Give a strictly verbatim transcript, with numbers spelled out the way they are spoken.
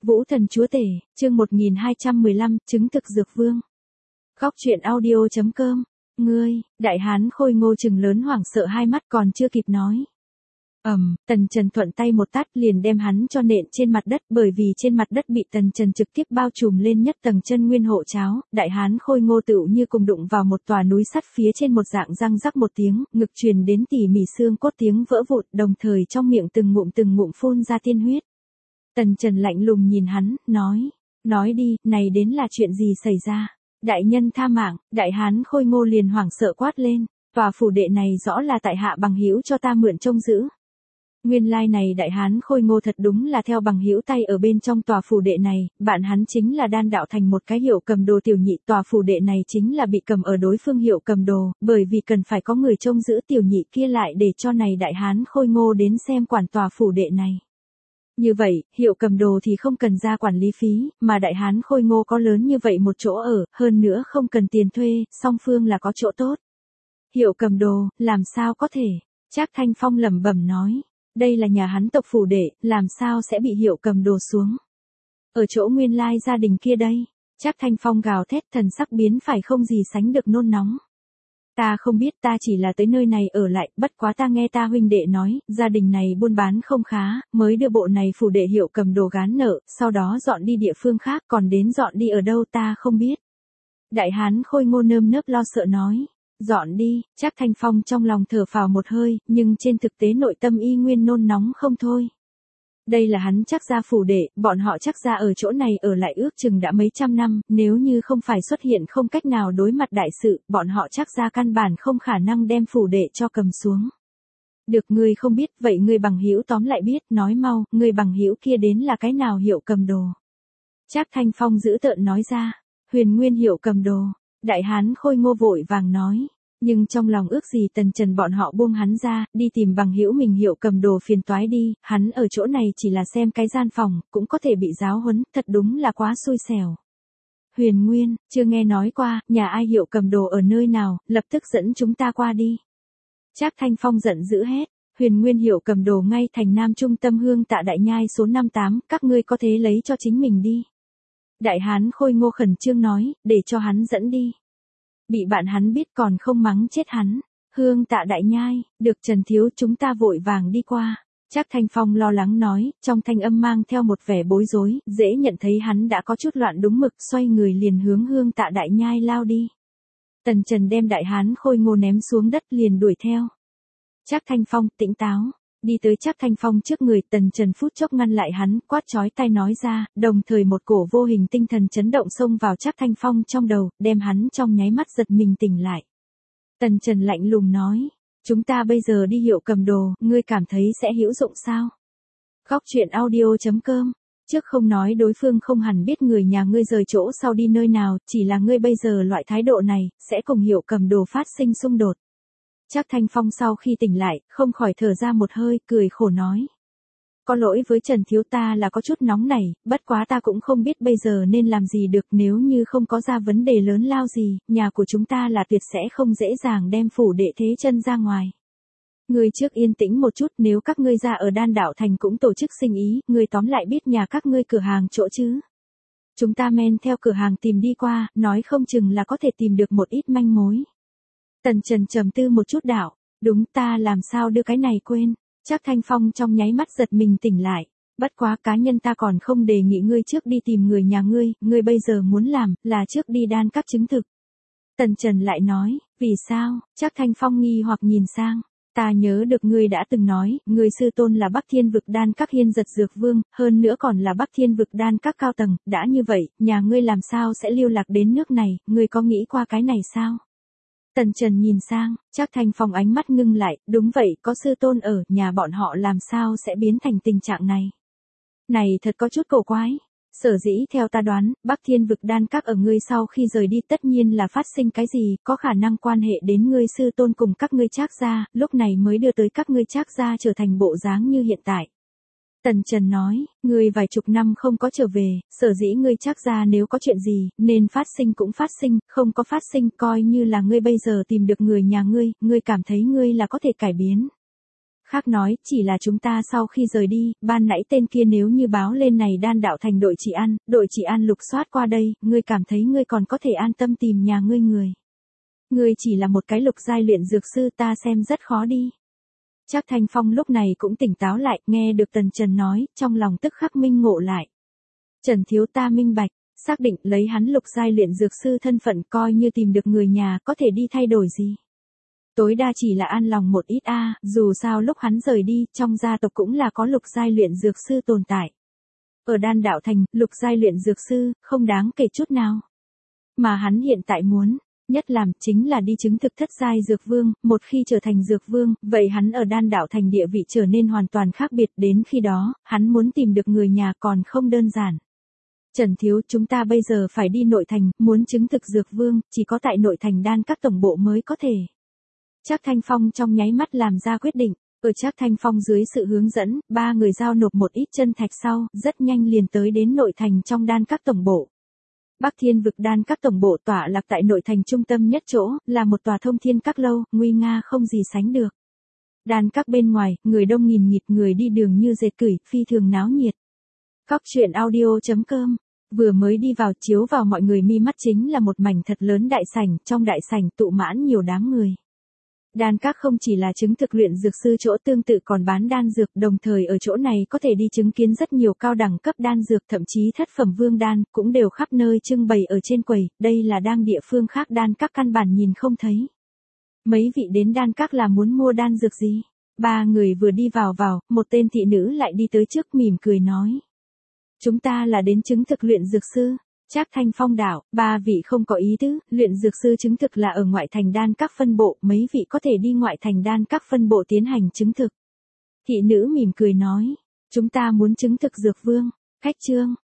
Vũ Thần Chúa Tể, chương một nghìn hai trăm mười lăm, chứng thực dược vương. Khóc chuyện audio chấm com. Ngươi, đại hán khôi ngô trừng lớn hoảng sợ hai mắt còn chưa kịp nói. Ầm, um, Tần Trần thuận tay một tát liền đem hắn cho nện trên mặt đất, bởi vì trên mặt đất bị Tần Trần trực tiếp bao trùm lên nhất tầng chân nguyên hộ cháo, đại hán khôi ngô tựu như cùng đụng vào một tòa núi sắt phía trên một dạng răng rắc một tiếng, ngực truyền đến tỉ mỉ xương cốt tiếng vỡ vụn, đồng thời trong miệng từng ngụm từng ngụm phun ra tiên huyết. Tần Trần lạnh lùng nhìn hắn, nói, nói đi, này đến là chuyện gì xảy ra? Đại nhân tha mạng, đại hán khôi ngô liền hoảng sợ quát lên, tòa phủ đệ này rõ là tại hạ bằng hữu cho ta mượn trông giữ. Nguyên lai này đại hán khôi ngô thật đúng là theo bằng hữu tay ở bên trong tòa phủ đệ này, bạn hắn chính là đan đạo thành một cái hiệu cầm đồ tiểu nhị, tòa phủ đệ này chính là bị cầm ở đối phương hiệu cầm đồ, bởi vì cần phải có người trông giữ tiểu nhị kia lại để cho này đại hán khôi ngô đến xem quản tòa phủ đệ này. Như vậy, hiệu cầm đồ thì không cần ra quản lý phí, mà đại hán khôi ngô có lớn như vậy một chỗ ở, hơn nữa không cần tiền thuê, song phương là có chỗ tốt. Hiệu cầm đồ, làm sao có thể? Trác Thanh Phong lẩm bẩm nói, đây là nhà hắn tộc phủ đệ, làm sao sẽ bị hiệu cầm đồ xuống? Ở chỗ nguyên lai gia đình kia đây, Trác Thanh Phong gào thét thần sắc biến phải không gì sánh được nôn nóng. Ta không biết, ta chỉ là tới nơi này ở lại, bất quá ta nghe ta huynh đệ nói, gia đình này buôn bán không khá, mới đưa bộ này phủ đệ hiệu cầm đồ gán nợ, sau đó dọn đi địa phương khác, còn đến dọn đi ở đâu ta không biết. Đại hán khôi ngô nơm nớp lo sợ nói, dọn đi, Trác Thanh Phong trong lòng thở phào một hơi, nhưng trên thực tế nội tâm y nguyên nôn nóng không thôi. Đây là hắn Trác gia phủ đệ, bọn họ Trác gia ở chỗ này ở lại ước chừng đã mấy trăm năm, nếu như không phải xuất hiện không cách nào đối mặt đại sự, bọn họ Trác gia căn bản không khả năng đem phủ đệ cho cầm xuống. Được, ngươi không biết, vậy ngươi bằng hữu tóm lại biết, nói mau, ngươi bằng hữu kia đến là cái nào hiệu cầm đồ? Trác Thanh Phong dữ tợn nói ra, Huyền Nguyên hiệu cầm đồ. Đại hán khôi ngô vội vàng nói. Nhưng trong lòng ước gì Tần Trần bọn họ buông hắn ra, đi tìm bằng hữu mình hiệu cầm đồ phiền toái đi, hắn ở chỗ này chỉ là xem cái gian phòng, cũng có thể bị giáo huấn, thật đúng là quá xui xẻo. Huyền Nguyên, chưa nghe nói qua, nhà ai hiệu cầm đồ ở nơi nào, lập tức dẫn chúng ta qua đi. Trác Thanh Phong giận dữ hét, Huyền Nguyên hiệu cầm đồ ngay thành Nam trung tâm Hương Tạ Đại Nhai số năm tám, các ngươi có thể lấy cho chính mình đi. Đại hán khôi ngô khẩn trương nói, để cho hắn dẫn đi. Bị bạn hắn biết còn không mắng chết hắn. Hương Tạ Đại Nhai, được Trần thiếu, chúng ta vội vàng đi qua. Trác Thanh Phong lo lắng nói, trong thanh âm mang theo một vẻ bối rối, dễ nhận thấy hắn đã có chút loạn đúng mực, xoay người liền hướng Hương Tạ Đại Nhai lao đi. Tần Trần đem đại hán khôi ngô ném xuống đất liền đuổi theo. Trác Thanh Phong tỉnh táo, đi tới Trác Thanh Phong trước người, Tần Trần phút chốc ngăn lại hắn, quát chói tai nói ra, đồng thời một cổ vô hình tinh thần chấn động xông vào Trác Thanh Phong trong đầu, đem hắn trong nháy mắt giật mình tỉnh lại. Tần Trần lạnh lùng nói, chúng ta bây giờ đi hiệu cầm đồ, ngươi cảm thấy sẽ hữu dụng sao? Khóc chuyện audio chấm com. Trước không nói đối phương không hẳn biết người nhà ngươi rời chỗ sau đi nơi nào, chỉ là ngươi bây giờ loại thái độ này, sẽ cùng hiệu cầm đồ phát sinh xung đột. Trác Thanh Phong sau khi tỉnh lại, không khỏi thở ra một hơi, cười khổ nói. Có lỗi với Trần thiếu, ta là có chút nóng nảy, bất quá ta cũng không biết bây giờ nên làm gì được, nếu như không có ra vấn đề lớn lao gì, nhà của chúng ta là tuyệt sẽ không dễ dàng đem phủ đệ thế chân ra ngoài. Ngươi trước yên tĩnh một chút, nếu các ngươi ra ở Đan Đạo Thành cũng tổ chức sinh ý, ngươi tóm lại biết nhà các ngươi cửa hàng chỗ chứ. Chúng ta men theo cửa hàng tìm đi qua, nói không chừng là có thể tìm được một ít manh mối. Tần Trần trầm tư một chút đạo, đúng, ta làm sao đưa cái này quên. Trác Thanh Phong trong nháy mắt giật mình tỉnh lại, bất quá cá nhân ta còn không đề nghị ngươi trước đi tìm người nhà ngươi, ngươi bây giờ muốn làm, là trước đi đan các chứng thực. Tần Trần lại nói, vì sao? Trác Thanh Phong nghi hoặc nhìn sang, ta nhớ được ngươi đã từng nói, ngươi sư tôn là Bắc Thiên vực đan các hiên giật dược vương, hơn nữa còn là Bắc Thiên vực đan các cao tầng, đã như vậy, nhà ngươi làm sao sẽ lưu lạc đến nước này, ngươi có nghĩ qua cái này sao? Tần Trần nhìn sang, Trác Thanh Phong ánh mắt ngưng lại, đúng vậy, có sư tôn ở, nhà bọn họ làm sao sẽ biến thành tình trạng này. Này thật có chút cổ quái. Sở dĩ theo ta đoán, Bắc Thiên vực đan các ở ngươi sau khi rời đi tất nhiên là phát sinh cái gì, có khả năng quan hệ đến ngươi sư tôn cùng các ngươi Trác gia, lúc này mới đưa tới các ngươi Trác gia trở thành bộ dáng như hiện tại. Tần Trần nói, ngươi vài chục năm không có trở về, sở dĩ ngươi Trác gia nếu có chuyện gì, nên phát sinh cũng phát sinh, không có phát sinh, coi như là ngươi bây giờ tìm được người nhà ngươi, ngươi cảm thấy ngươi là có thể cải biến. Khác nói, chỉ là chúng ta sau khi rời đi, ban nãy tên kia nếu như báo lên này đan đạo thành đội chị An, đội chị An lục soát qua đây, ngươi cảm thấy ngươi còn có thể an tâm tìm nhà ngươi người. Ngươi chỉ là một cái lục giai luyện dược sư, ta xem rất khó đi. Trác Thanh Phong lúc này cũng tỉnh táo lại, nghe được Tần Trần nói, trong lòng tức khắc minh ngộ lại. Trần thiếu, ta minh bạch, xác định lấy hắn lục giai luyện dược sư thân phận coi như tìm được người nhà có thể đi thay đổi gì. Tối đa chỉ là an lòng một ít a, dù sao lúc hắn rời đi, trong gia tộc cũng là có lục giai luyện dược sư tồn tại. Ở đan đạo thành, lục giai luyện dược sư, không đáng kể chút nào. Mà hắn hiện tại muốn, nhất làm, chính là đi chứng thực thất giai dược vương, một khi trở thành dược vương, vậy hắn ở đan đạo thành địa vị trở nên hoàn toàn khác biệt, đến khi đó, hắn muốn tìm được người nhà còn không đơn giản. Trần thiếu, chúng ta bây giờ phải đi nội thành, muốn chứng thực dược vương, chỉ có tại nội thành đan các tổng bộ mới có thể. Trác Thanh Phong trong nháy mắt làm ra quyết định, ở Trác Thanh Phong dưới sự hướng dẫn, ba người giao nộp một ít chân thạch sau, rất nhanh liền tới đến nội thành trong đan các tổng bộ. Bắc Thiên vực đan các tổng bộ tọa lạc tại nội thành trung tâm nhất chỗ, là một tòa thông thiên các lâu, nguy nga không gì sánh được. Đan các bên ngoài, người đông nghìn nghịt, người đi đường như dệt cửi, phi thường náo nhiệt. Cóc truyện audio chấm com vừa mới đi vào, chiếu vào mọi người mi mắt chính là một mảnh thật lớn đại sảnh, trong đại sảnh tụ mãn nhiều đám người. Đan các không chỉ là chứng thực luyện dược sư chỗ tương tự còn bán đan dược, đồng thời ở chỗ này có thể đi chứng kiến rất nhiều cao đẳng cấp đan dược, thậm chí thất phẩm vương đan, cũng đều khắp nơi trưng bày ở trên quầy, đây là đang địa phương khác đan các căn bản nhìn không thấy. Mấy vị đến đan các là muốn mua đan dược gì? Ba người vừa đi vào vào, một tên thị nữ lại đi tới trước mỉm cười nói. Chúng ta là đến chứng thực luyện dược sư. Trác Thanh Phong đạo, ba vị không có ý tứ, luyện dược sư chứng thực là ở ngoại thành đan các phân bộ, mấy vị có thể đi ngoại thành đan các phân bộ tiến hành chứng thực. Thị nữ mỉm cười nói, chúng ta muốn chứng thực dược vương, khách trương,